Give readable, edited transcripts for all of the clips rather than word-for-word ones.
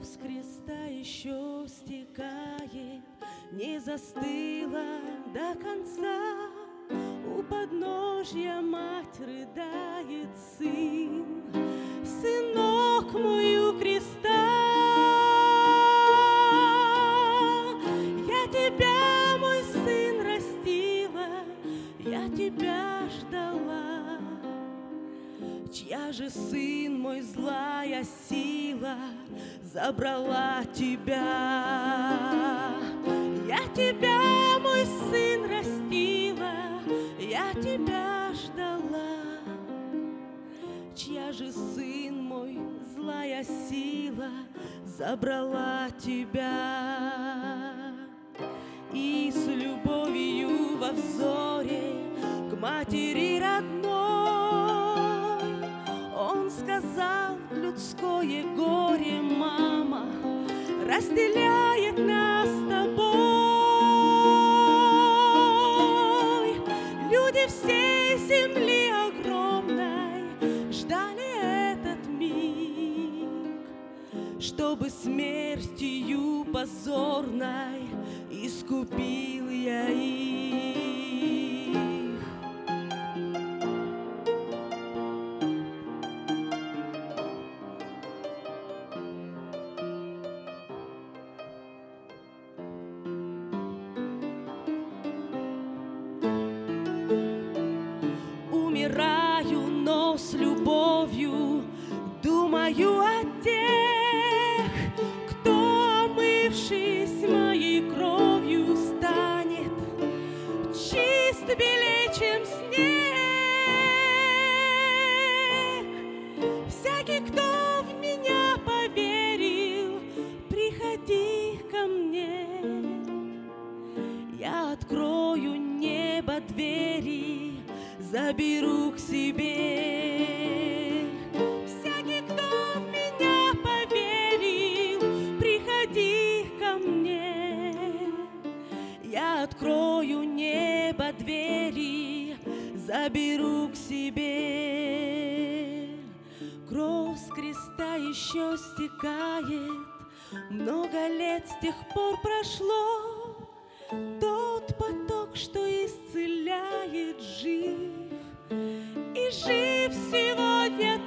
с креста еще стекает, не застыла до конца. У подножья мать рыдает, сын, сынок мой у креста. Я тебя, мой сын, растила, я тебя ждала. Чья же, сын мой, злая сила забрала тебя? Я тебя, мой сын, растила, я тебя ждала. Чья же, сын мой, злая сила забрала тебя? И с любовью во взоре к матери родной он сказал: людское горе, мама, разделяет нас с тобой. Люди всей земли огромной ждали этот миг, чтобы смертью позорной искупил я их. Умираю, но с любовью думаю о тех, кто, омывшись моей кровью, станет чист белей, чем снег. Всякий, кто в меня поверил, приходи ко мне. Я открою небо двери, заберу к себе. Всякий, кто в меня поверил, приходи ко мне. Я открою небо двери, заберу к себе. Кровь с креста еще стекает, много лет с тех пор прошло. Тот поток, что исцеляет, жив, и жив сегодня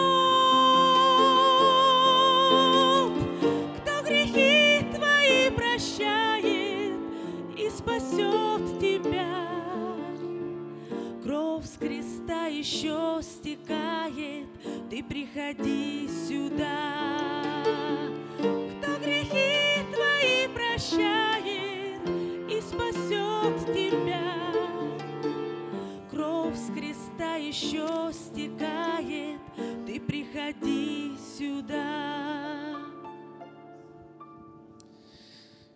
тот, кто грехи твои прощает и спасет тебя. Кровь с креста еще стекает, ты приходи сюда. Кто грехи твои прощает и спасет тебя. Кровь с креста еще стекает, ты приходи сюда.